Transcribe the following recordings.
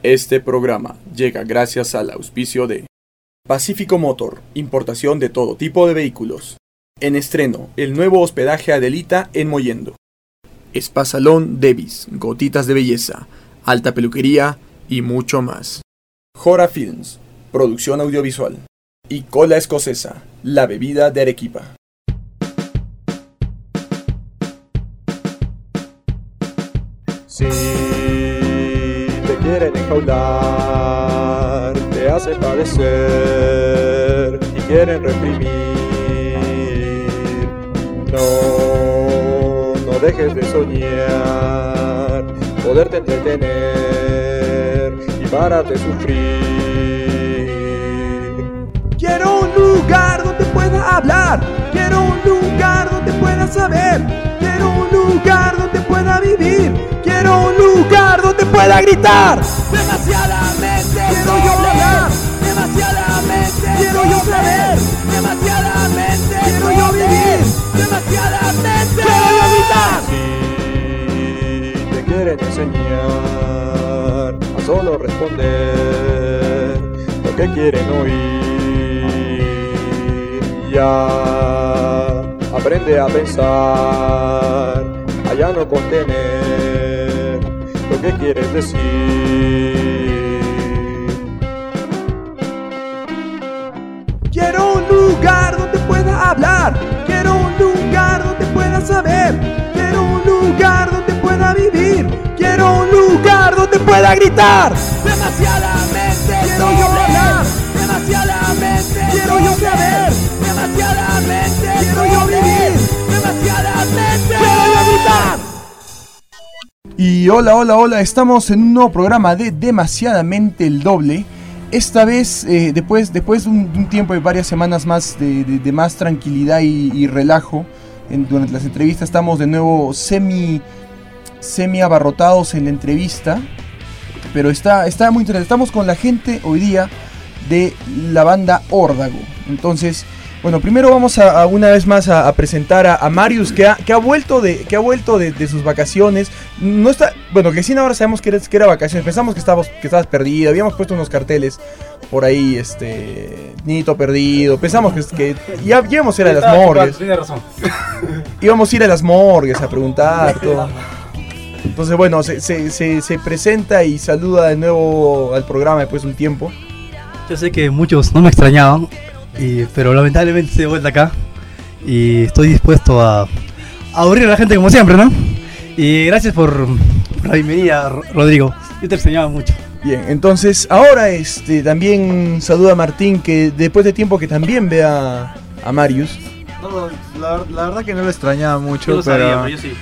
Este programa llega gracias al auspicio de Pacífico Motor, importación de todo tipo de vehículos. En estreno, el nuevo hospedaje Adelita en Mollendo. Spa Salón Davis, gotitas de belleza, alta peluquería y mucho más. Jora Films, producción audiovisual. Y Cola Escocesa, la bebida de Arequipa. Si te quieren enjaular, te hacen padecer y quieren reprimir. No dejes de soñar, poderte entretener y párate de sufrir. Quiero un lugar donde pueda hablar, quiero un lugar donde pueda saber, quiero un lugar donde pueda vivir, quiero un lugar donde pueda gritar. Demasiadamente quiero yo hablar, demasiadamente quiero yo saber, demasiadamente quiero yo vivir, demasiadamente quiero yo gritar. Si te quieren enseñar a solo responder lo que quieren oír, ya aprende a pensar, a ya no contener lo que quieres decir. Quiero un lugar donde pueda hablar, quiero un lugar donde pueda saber, quiero un lugar donde pueda vivir, quiero un lugar donde pueda gritar. Demasiadamente quiero yo hablar, demasiadamente quiero yo saber, demasiadamente quiero yo vivir, demasiadamente quiero yo gritar. Y hola, estamos en un nuevo programa de Demasiadamente el Doble. Esta vez, después de un tiempo de varias semanas más de más tranquilidad y relajo durante las entrevistas, estamos de nuevo semi abarrotados en la entrevista. Pero está muy interesante. Estamos con la gente hoy día de la banda Órdago. Entonces, bueno, primero vamos a una vez más a presentar a Marius, que ha vuelto de sus vacaciones. No está, bueno, que sí, ahora sabemos que era vacaciones. Pensamos que estabas perdido. Habíamos puesto unos carteles por ahí, niñito perdido. Pensamos que ya íbamos a ir a las morgues. Tiene razón. Íbamos a ir a las morgues a preguntar todo. Entonces, bueno, se presenta y saluda de nuevo al programa después de un tiempo. Yo sé que muchos no me extrañaban, pero lamentablemente estoy de vuelta acá y estoy dispuesto a aburrir a la gente como siempre, ¿no? Y gracias por la bienvenida, Rodrigo. Yo te extrañaba mucho. Bien, entonces ahora también saluda a Martín, que después de tiempo que también ve a Marius. No, la verdad que no lo extrañaba mucho, Yo lo sabía, pero yo sí.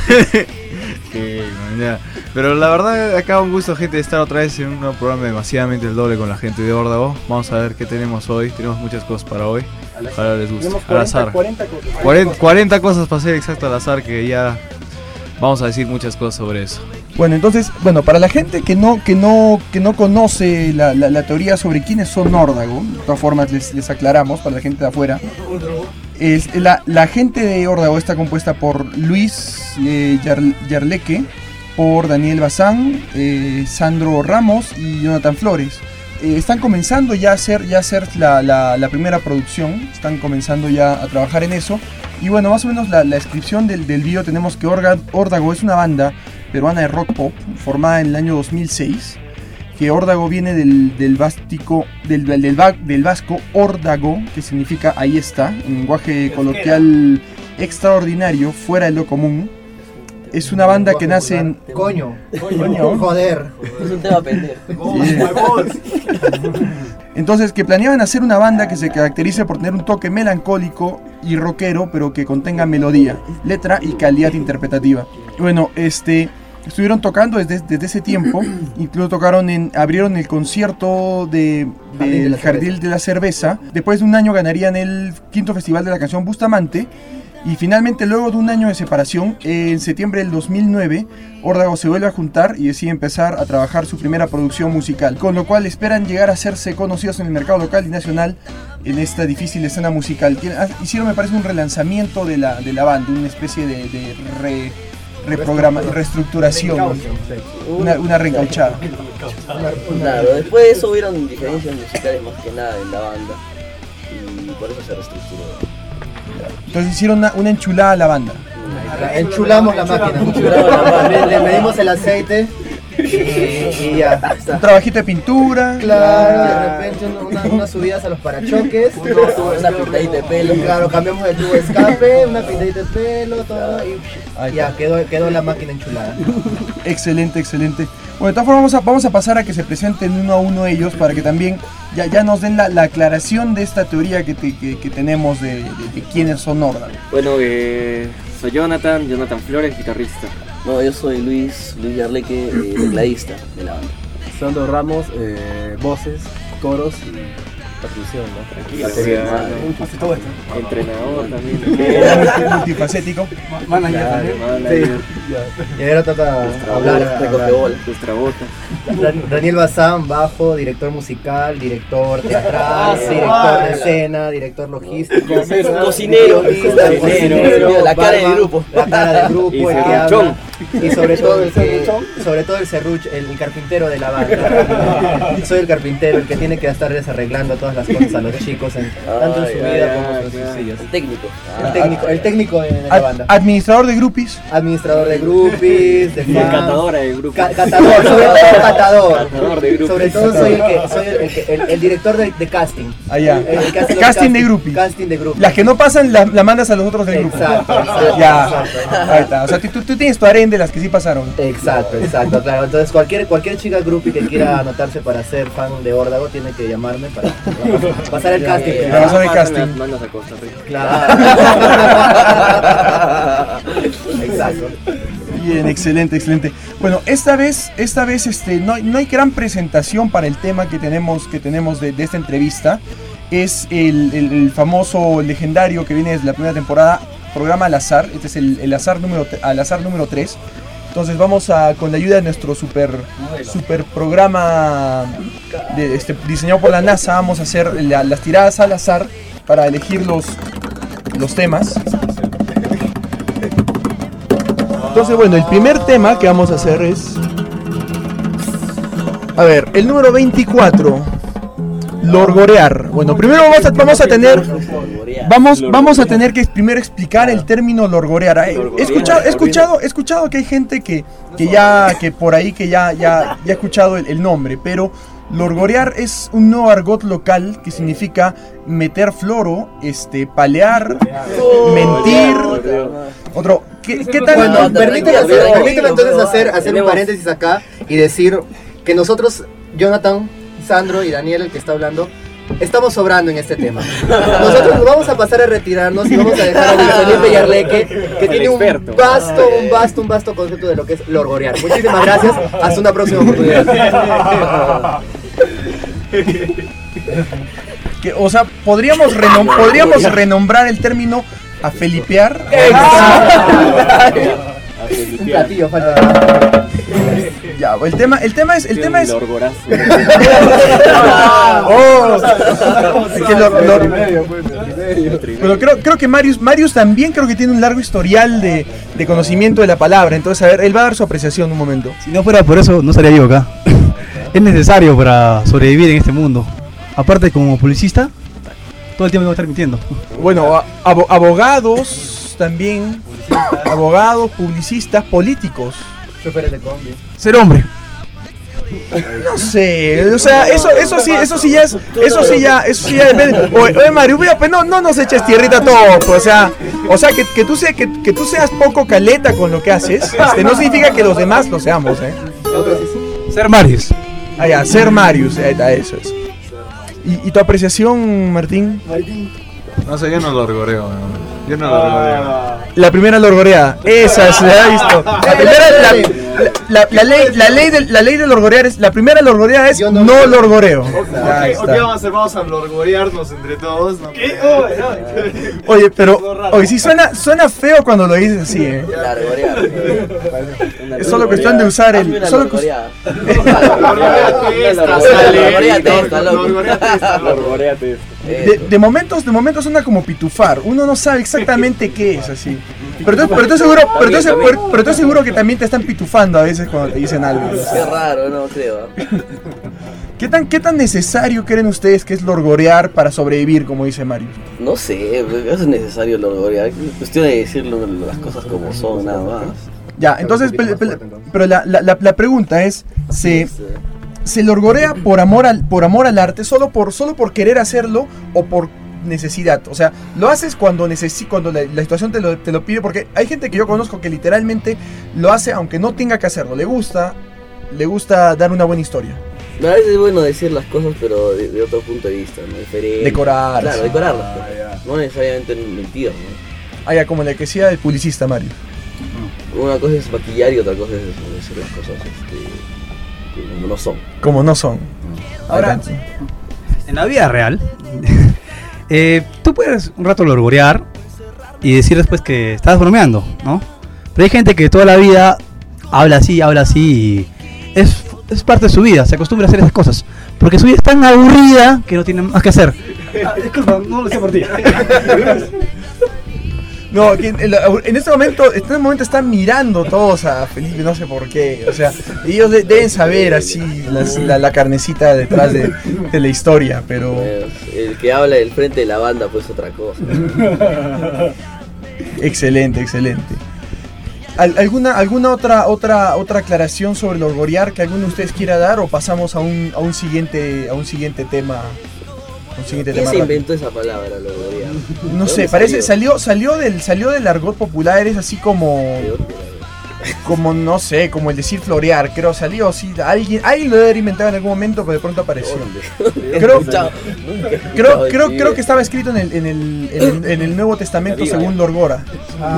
Pero la verdad acá un gusto, gente, de estar otra vez en un nuevo programa de Demasiadamente el Doble con la gente de Órdago. Vamos a ver qué tenemos hoy. Tenemos muchas cosas para hoy. Ojalá les guste. Al azar. 40 cosas para ser exacto, al azar, que ya vamos a decir muchas cosas sobre eso. Bueno, entonces, para la gente que no conoce la teoría sobre quiénes son Órdago, de todas formas les aclaramos para la gente de afuera. La gente de Órdago está compuesta por Luis Yarleque, por Daniel Bazán, Sandro Ramos y Jonathan Flores. Están comenzando ya a hacer la primera producción, están comenzando ya a trabajar en eso. Y bueno, más o menos la descripción del video tenemos que Órdago es una banda peruana de rock pop formada en el año 2006. Que Órdago viene del vasco órdago, que significa ahí está, en lenguaje coloquial extraordinario, fuera de lo común. Es una banda que nace en... Coño. Joder. Es un tema pendejo. Entonces, que planeaban hacer una banda que se caracterice por tener un toque melancólico y rockero, pero que contenga melodía, letra y calidad interpretativa. Bueno, estuvieron tocando desde ese tiempo, incluso abrieron el concierto del Jardín de la Cerveza. Después de un año ganarían el 5º Festival de la Canción Bustamante. Y finalmente, luego de un año de separación, en septiembre del 2009, Órdago se vuelve a juntar y decide empezar a trabajar su primera producción musical, con lo cual esperan llegar a hacerse conocidos en el mercado local y nacional en esta difícil escena musical. Hicieron, me parece, un relanzamiento de la banda, una especie de reestructuración, una reencauchada. Claro, después de eso hubieron diferencias musicales más que nada en la banda y por eso se reestructuró. Entonces hicieron una enchulada a la banda. Enchulamos la máquina. Le medimos el aceite y ya. Un trabajito de pintura. Claro, de repente unas subidas a los parachoques. Una pintadita de pelo. Claro, cambiamos de tubo de escape, una pintadita de pelo, todo y ya quedó la máquina enchulada. Excelente. Bueno, de todas formas vamos a pasar a que se presenten uno a uno ellos para que también ya nos den la aclaración de esta teoría que tenemos de quiénes son Órdago. Bueno, soy Jonathan Flores, guitarrista. No, yo soy Luis Yarleque, tecladista de la banda. Sandro Ramos, voces, coros y percusión, ¿no? Tranquilo, todo esto. Entrenador también. Multifacético. Manager también. Y ahora toca hablar. Nuestra bota. Daniel Bazán, bajo, director musical, director teatral, director de escena, director logístico, cocinero, la cara del grupo. La cara del grupo, Y el que serruchón. habla. Y sobre todo el serrucho, el carpintero de la banda. Soy el carpintero, el que tiene que estar desarreglando todas las cosas a los chicos, tanto en su vida como en sus sillas. El técnico de la banda. Administrador de groupies. Administrador de groupies, de Y fans. catadora de grupo. Catador, sobre todo catador. Catador de grupos. Sobre todo soy el director de casting. Allá. El que hace los Casting de groupies. Casting de groupies. Las que no pasan la mandas a los otros del grupo. Exacto. Ya. Ahí está. O sea, tú tienes tu harén de las que sí pasaron. Exacto, claro. Entonces cualquier chica groupie que quiera anotarse para ser fan de Órdago tiene que llamarme para pasar el casting. Para pasar el casting. Las mandas a Costa Rica. Claro. Exacto. Bien, excelente. Bueno, esta vez no hay gran presentación para el tema que tenemos de esta entrevista. Es el famoso legendario que viene desde la primera temporada, programa Al Azar. Este es el azar número 3. Entonces vamos con la ayuda de nuestro super programa diseñado por la NASA, vamos a hacer las tiradas al azar para elegir los temas. Entonces, bueno, el primer tema que vamos a hacer es... A ver, el número 24. Lorgorear. Bueno, primero vamos a tener que primero explicar el término lorgorear. He escuchado que hay gente que por ahí ya ha escuchado el nombre, pero lorgorear es un nuevo argot local que significa meter floro, palear, mentir. Otro, ¿qué tal? Bueno, permíteme entonces hacer un paréntesis acá y decir que nosotros, Jonathan, Sandro y Daniel, el que está hablando, estamos sobrando en este tema. Nosotros vamos a pasar a retirarnos y vamos a dejar a Luis Felipe Yarleque, que tiene un vasto concepto de lo que es lorgorear. Muchísimas gracias, hasta una próxima oportunidad. O sea, podríamos renombrar el término a felipear. Un platillo falta. Ya, el tema es Bueno, creo que Marius también creo que tiene un largo historial de conocimiento de la palabra. Entonces, a ver, él va a dar su apreciación un momento. Si no fuera por eso, no estaría yo acá. Es necesario para sobrevivir en este mundo. Aparte, como publicista, todo el tiempo tengo que estar mintiendo. Bueno, abogados también. Abogados, publicistas, políticos. Choferes de combi. Ser hombre. No sé, o sea, eso sí ya depende. Oye Mario, pues no nos eches tierrita todo, pues, o sea que tú seas poco caleta con lo que haces, no significa que los demás lo seamos, Ser Marius. Ah, ya, ser Marius, eso es. ¿Y tu apreciación, Martín? No sé, yo no lo regoreo, yo no lo regoreo. La primera lorgoreada, esa se ha visto. La ley de lorgorear es, la primera lorgoreada es no lorgoreo. Vamos a lorgorearnos entre todos. ¿No? Oye, pero sí suena feo cuando lo dices así, Es solo cuestión de usar el. De momentos suena como pitufar. Uno no sabe exactamente qué es así. Pero estoy seguro que también te están pitufando a veces cuando te dicen algo. Qué raro, no creo. ¿Qué tan necesario creen ustedes que es lorgorear para sobrevivir, como dice Mario? No sé, es necesario lorgorear. Es cuestión de decir las cosas como son, nada más. Ya, entonces, pero la pregunta es, ¿se lorgorea por amor al arte, solo por querer hacerlo o por necesidad? O sea, lo haces cuando la situación te lo pide, porque hay gente que yo conozco que literalmente lo hace aunque no tenga que hacerlo, le gusta dar una buena historia. A veces es bueno decir las cosas, pero de otro punto de vista, ¿no? Diferente. Decorar. Claro, decorarlas. No necesariamente mentiras, ¿no? Ya, como la que decía el publicista Mario. Una cosa es maquillar y otra cosa es decir las cosas como no son. Como no son. Ahora, en la vida real, tú puedes un rato lorgorear y decir después que estás bromeando, ¿no? Pero hay gente que toda la vida habla así y es parte de su vida, se acostumbra a hacer esas cosas. Porque su vida es tan aburrida que no tiene más que hacer. Disculpa, no lo sé por ti. No, en este momento están mirando todos a Felipe, no sé por qué. O sea, ellos deben saber así la carnecita detrás de la historia, pero... El que habla del frente de la banda, pues otra cosa. Excelente. ¿Alguna otra aclaración sobre el lorgorear que alguno de ustedes quiera dar, o pasamos a un siguiente tema? ¿Quién se inventó esa palabra, lorgorear? No sé, parece salió del argot popular, es así como no sé, como el decir florear, creo, salió así, alguien lo debe haber inventado en algún momento, pero de pronto apareció. Creo que estaba escrito en el Nuevo Testamento según Lorgora.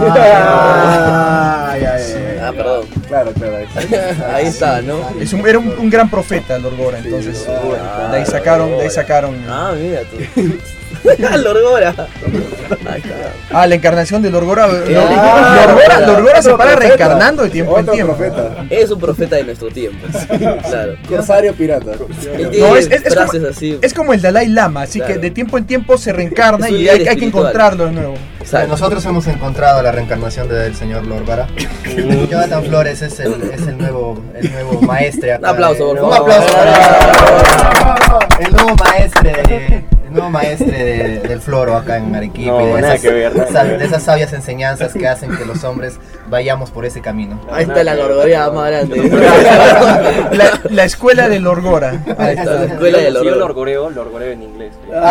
Perdón. Claro. Ahí está, ¿no? Era un gran profeta Lorgora, entonces de ahí sacaron. Ah, mira tú. Lorgora. La encarnación de Lorgora. Lorgora se para reencarnando de tiempo en tiempo. Es un profeta de nuestro tiempo. Claro. Corsario pirata. No, es como el Dalai Lama, así que de tiempo en tiempo se reencarna y hay que encontrarlo de nuevo. Nosotros hemos encontrado la reencarnación del señor Lorgara. Jonathan Flores es el nuevo maestre acá. Un aplauso, por favor. Un aplauso para el nuevo maestre del floro acá en Arequipa. No, de esas sabias enseñanzas que hacen que los hombres vayamos por ese camino. Ahí está la lorgoreada más grande. La escuela de Lorgora. Ahí está la escuela de Lorgora. Yo lorgoreo en inglés.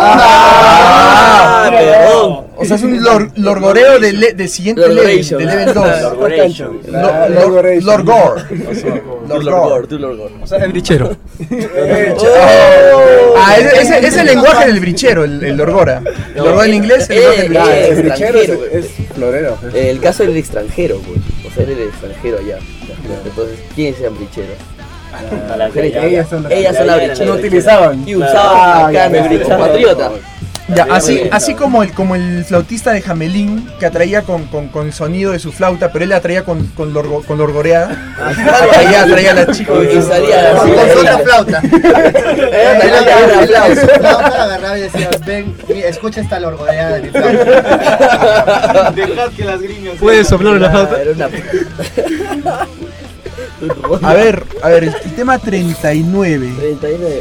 Perdón. O sea, es un lorgoreo de siguiente level, de level 2. Lorgor. O sea, el brichero. Ese es el lenguaje del brichero, el Lorgora. El Lorgora en inglés, el lenguaje del El brichero es florero. El caso del extranjero, pues. O sea, él es el extranjero allá. Entonces, ¿quiénes eran bricheros? Ellas son las bricheras. No utilizaban. Y usaban acá en el compatriota. Ya, así como el flautista de Jamelín, que atraía con el sonido de su flauta, pero él la atraía con lorgoreada. Atraía a la chica y salía así con otra flauta. La flauta agarraba y decía, ven, escucha esta lorgoreada de mi flauta. Dejad que las gringas. ¿Puedes soplar la flauta? A ver, el tema 39. 39,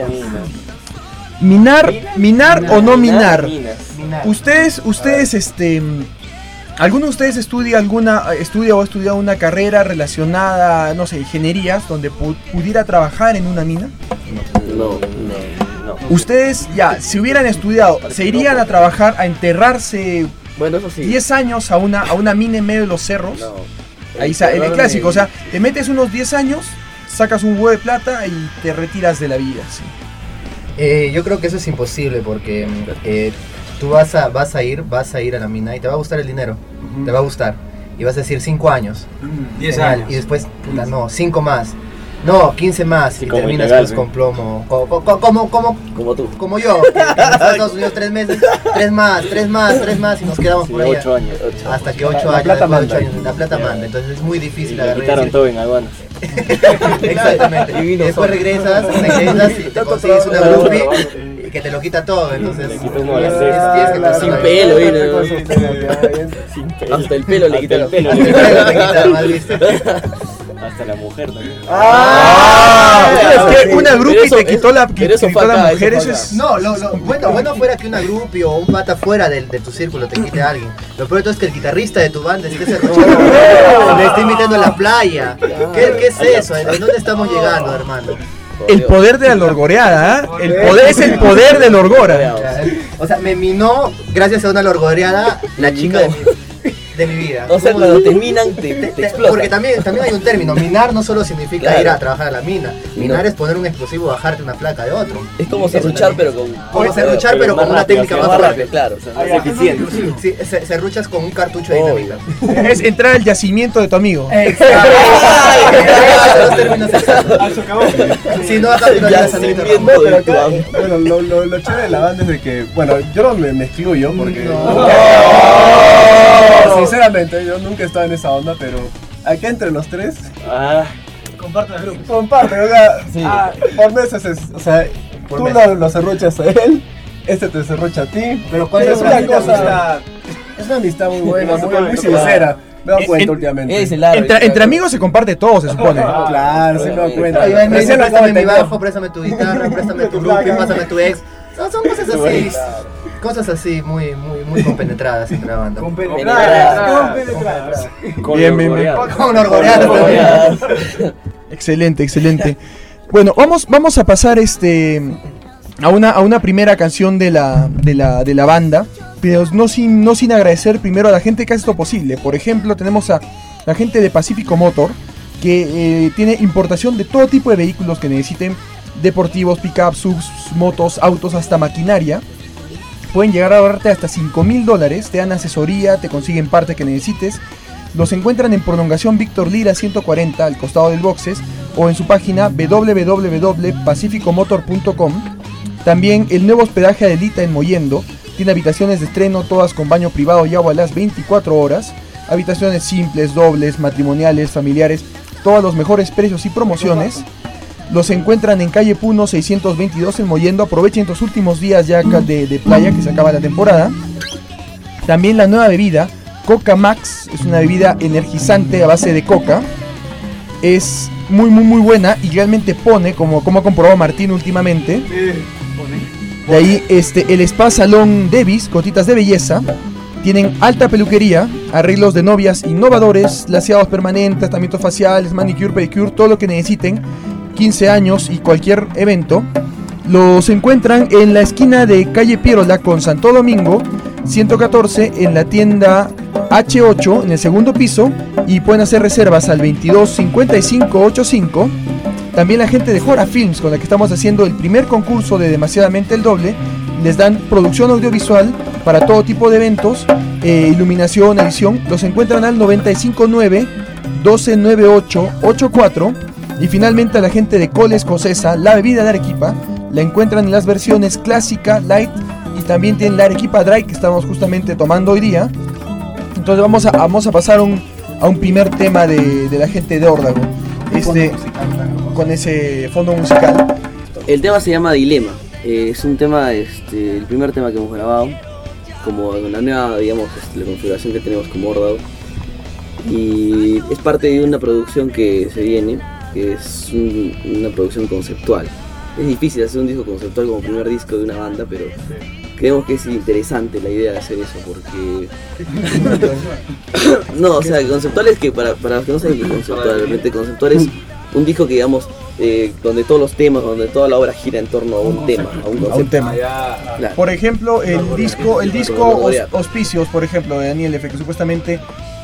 Minar o no minar. Ustedes, ¿alguno de ustedes estudia o ha estudiado una carrera relacionada, no sé, ingenierías, donde pudiera trabajar en una mina? No. Ustedes, si hubieran estudiado, ¿se irían a trabajar, a enterrarse, bueno, eso sí, 10 años a una mina en medio de los cerros? No. Ahí está, el clásico, o sea, te metes unos 10 años, sacas un huevo de plata y te retiras de la vida, ¿sí? Yo creo que eso es imposible porque tú vas a ir a la mina y te va a gustar el dinero, te va a gustar y vas a decir 5 años, 10 años y después, puta, no, 5 más, no, 15 más y terminas pues con plomo, como tú, como yo, que en Estados Unidos 3 meses, 3 más y nos quedamos por allá 8 años. hasta que 8 años, la plata manda, entonces es muy difícil agarrar. Quitaron todo en aduanas. Exactamente. Y después regresas y te consigues una groupie que te lo quita todo, entonces Le quita uno las tienes que Sin pensar pelo, ahí. Sin pelo. Hasta el pelo le quita el pelo. Hasta el pelo te quita, mal visto. Hasta la mujer también. Es que una groupie Pero te eso- quitó la, pero eso quitó fue la acá, mujer, eso eso fue es... No, bueno fuera que una groupie o un pata fuera de tu círculo te quite a alguien. Lo peor de todo es que el guitarrista de tu banda esté serruchando, le está invitando a la playa. ¿Qué es eso? ¿En dónde estamos llegando, hermano? El poder de la lorgoreada, ¿ah? El poder es el poder de Lorgora. O sea, me minó, gracias a una lorgoreada, la chica de mi vida. O sea, cuando te minan, te Porque explotan. también hay un término, minar no solo significa Claro. ir a trabajar a la mina, minar No. es poner un explosivo y bajarte una placa de otro. Es como serruchar, pero con. Como serruchar, pero con una técnica más rápida. Claro. Más eficiente. Sí, serruchas con un cartucho de dinamita. Es entrar al yacimiento de tu amigo. Exacto. Los términos exactos. Si no, acá no llegas a ningún Yacimiento de tu amo. Bueno, lo chévere de la banda es de que, bueno, yo no me excluyo porque... Sinceramente, yo nunca he estado en esa onda, pero acá entre los tres... Comparte el grupo. Comparte, o sea, por meses o sea, tú lo serruchas a él, este te serrucha a ti, Pero ¿cuál es es una la cosa... Es una amistad muy buena, muy sincera. Me he dado cuenta últimamente. Es el árbitro. Entre amigos se comparte todo, se supone. Claro, sí me he dado cuenta. Ay, ven, Recién lo acabo préstame de mi entender. bajo, préstame tu guitarra, préstame tu looping, pásame tu ex. Son cosas así. Cosas así muy compenetradas entre la banda. Bien, bien, bien. Con orgoreadas también. Excelente, excelente. Bueno, vamos a pasar a una primera canción de la banda, pero no sin agradecer primero a la gente que hace esto posible. Por ejemplo, tenemos a la gente de Pacífico Motor, que tiene importación de todo tipo de vehículos que necesiten, deportivos, pickups, subs, motos, autos, hasta maquinaria. Pueden llegar a ahorrarte hasta $5,000, te dan asesoría, te consiguen parte que necesites. Los encuentran en Prolongación Víctor Lira 140, al costado del Boxes, o en su página www.pacificomotor.com. También el nuevo hospedaje Adelita en Mollendo tiene habitaciones de estreno, todas con baño privado y agua a las 24 horas. Habitaciones simples, dobles, matrimoniales, familiares, todos los mejores precios y promociones. Los encuentran en calle Puno 622 en Mollendo. Aprovechen estos últimos días ya de playa, que se acaba la temporada. También la nueva bebida Coca Max, es una bebida energizante a base de coca. Es muy buena y realmente pone, como ha comprobado Martín últimamente. De ahí el Spa Salón Davis, gotitas de belleza. Tienen alta peluquería, arreglos de novias innovadores, laseados permanentes, tratamientos faciales, manicure, pedicure, todo lo que necesiten. 15 años y cualquier evento. Los encuentran en la esquina de calle Pierola con Santo Domingo 114, en la tienda H8 en el segundo piso, y pueden hacer reservas al 22 55 85. También la gente de Jora Films, con la que estamos haciendo el primer concurso de Demasiadamente el Doble, les dan producción audiovisual para todo tipo de eventos, iluminación, edición. Los encuentran al 959 1298 84. Y finalmente a la gente de Cole Escocesa, la bebida de Arequipa, la encuentran en las versiones clásica, light, y también tienen la Arequipa Dry, que estamos justamente tomando hoy día. Entonces vamos a pasar a un primer tema de la gente de Órdago, con ese fondo musical. El tema se llama Dilema. Es un tema, el primer tema que hemos grabado, como la nueva, digamos, la configuración que tenemos como Órdago. Y es parte de una producción que se viene, que es una producción conceptual. Es difícil hacer un disco conceptual como primer disco de una banda, pero creemos que es interesante la idea de hacer eso, porque... No, o sea, conceptual es que, para los que no saben qué es conceptual, realmente conceptual es un disco que, digamos, donde todos los temas, donde toda la obra gira en torno a un tema, a un concepto. Claro. Por ejemplo, el disco Auspicios, por ejemplo, de Daniel F., que supuestamente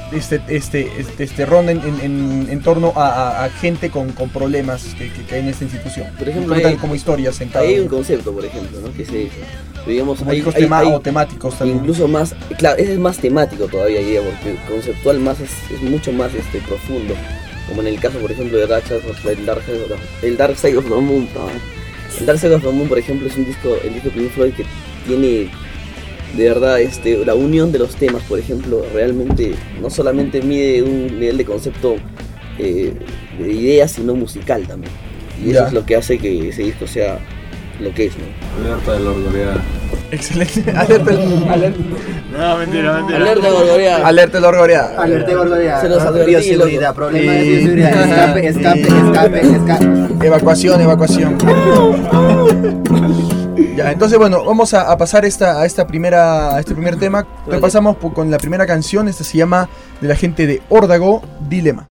ronda en torno a gente con problemas que hay en esta institución. Por ejemplo, como historias en cada hay un uno. concepto, por ejemplo, ¿no? Que es eso. Pero digamos, Como hay discos temáticos también. Incluso más, claro, ese es más temático todavía, diría, porque conceptual más es mucho más profundo. Como en el caso, por ejemplo, de Ratchet, el Dark Side of the Moon. El Dark Side of the Moon, por ejemplo, es el disco de Pink Floyd que tiene de verdad la unión de los temas, por ejemplo, realmente no solamente mide un nivel de concepto de ideas, sino musical también. Y eso es lo que hace que ese disco sea lo que es, ¿no? Alerta del Orgoreada. Excelente. Alerta. No, mentira. Alerta Gorgoreada. Alerta el Orgoreada. Alerta Gorgoreada. Se nos advertí, Bioseguridad, loco. problema de bioseguridad. Escape. Evacuación. Ya, entonces bueno, vamos a pasar a este primer tema. Pasamos con la primera canción. Esta se llama de la gente de Órdago, Dilema.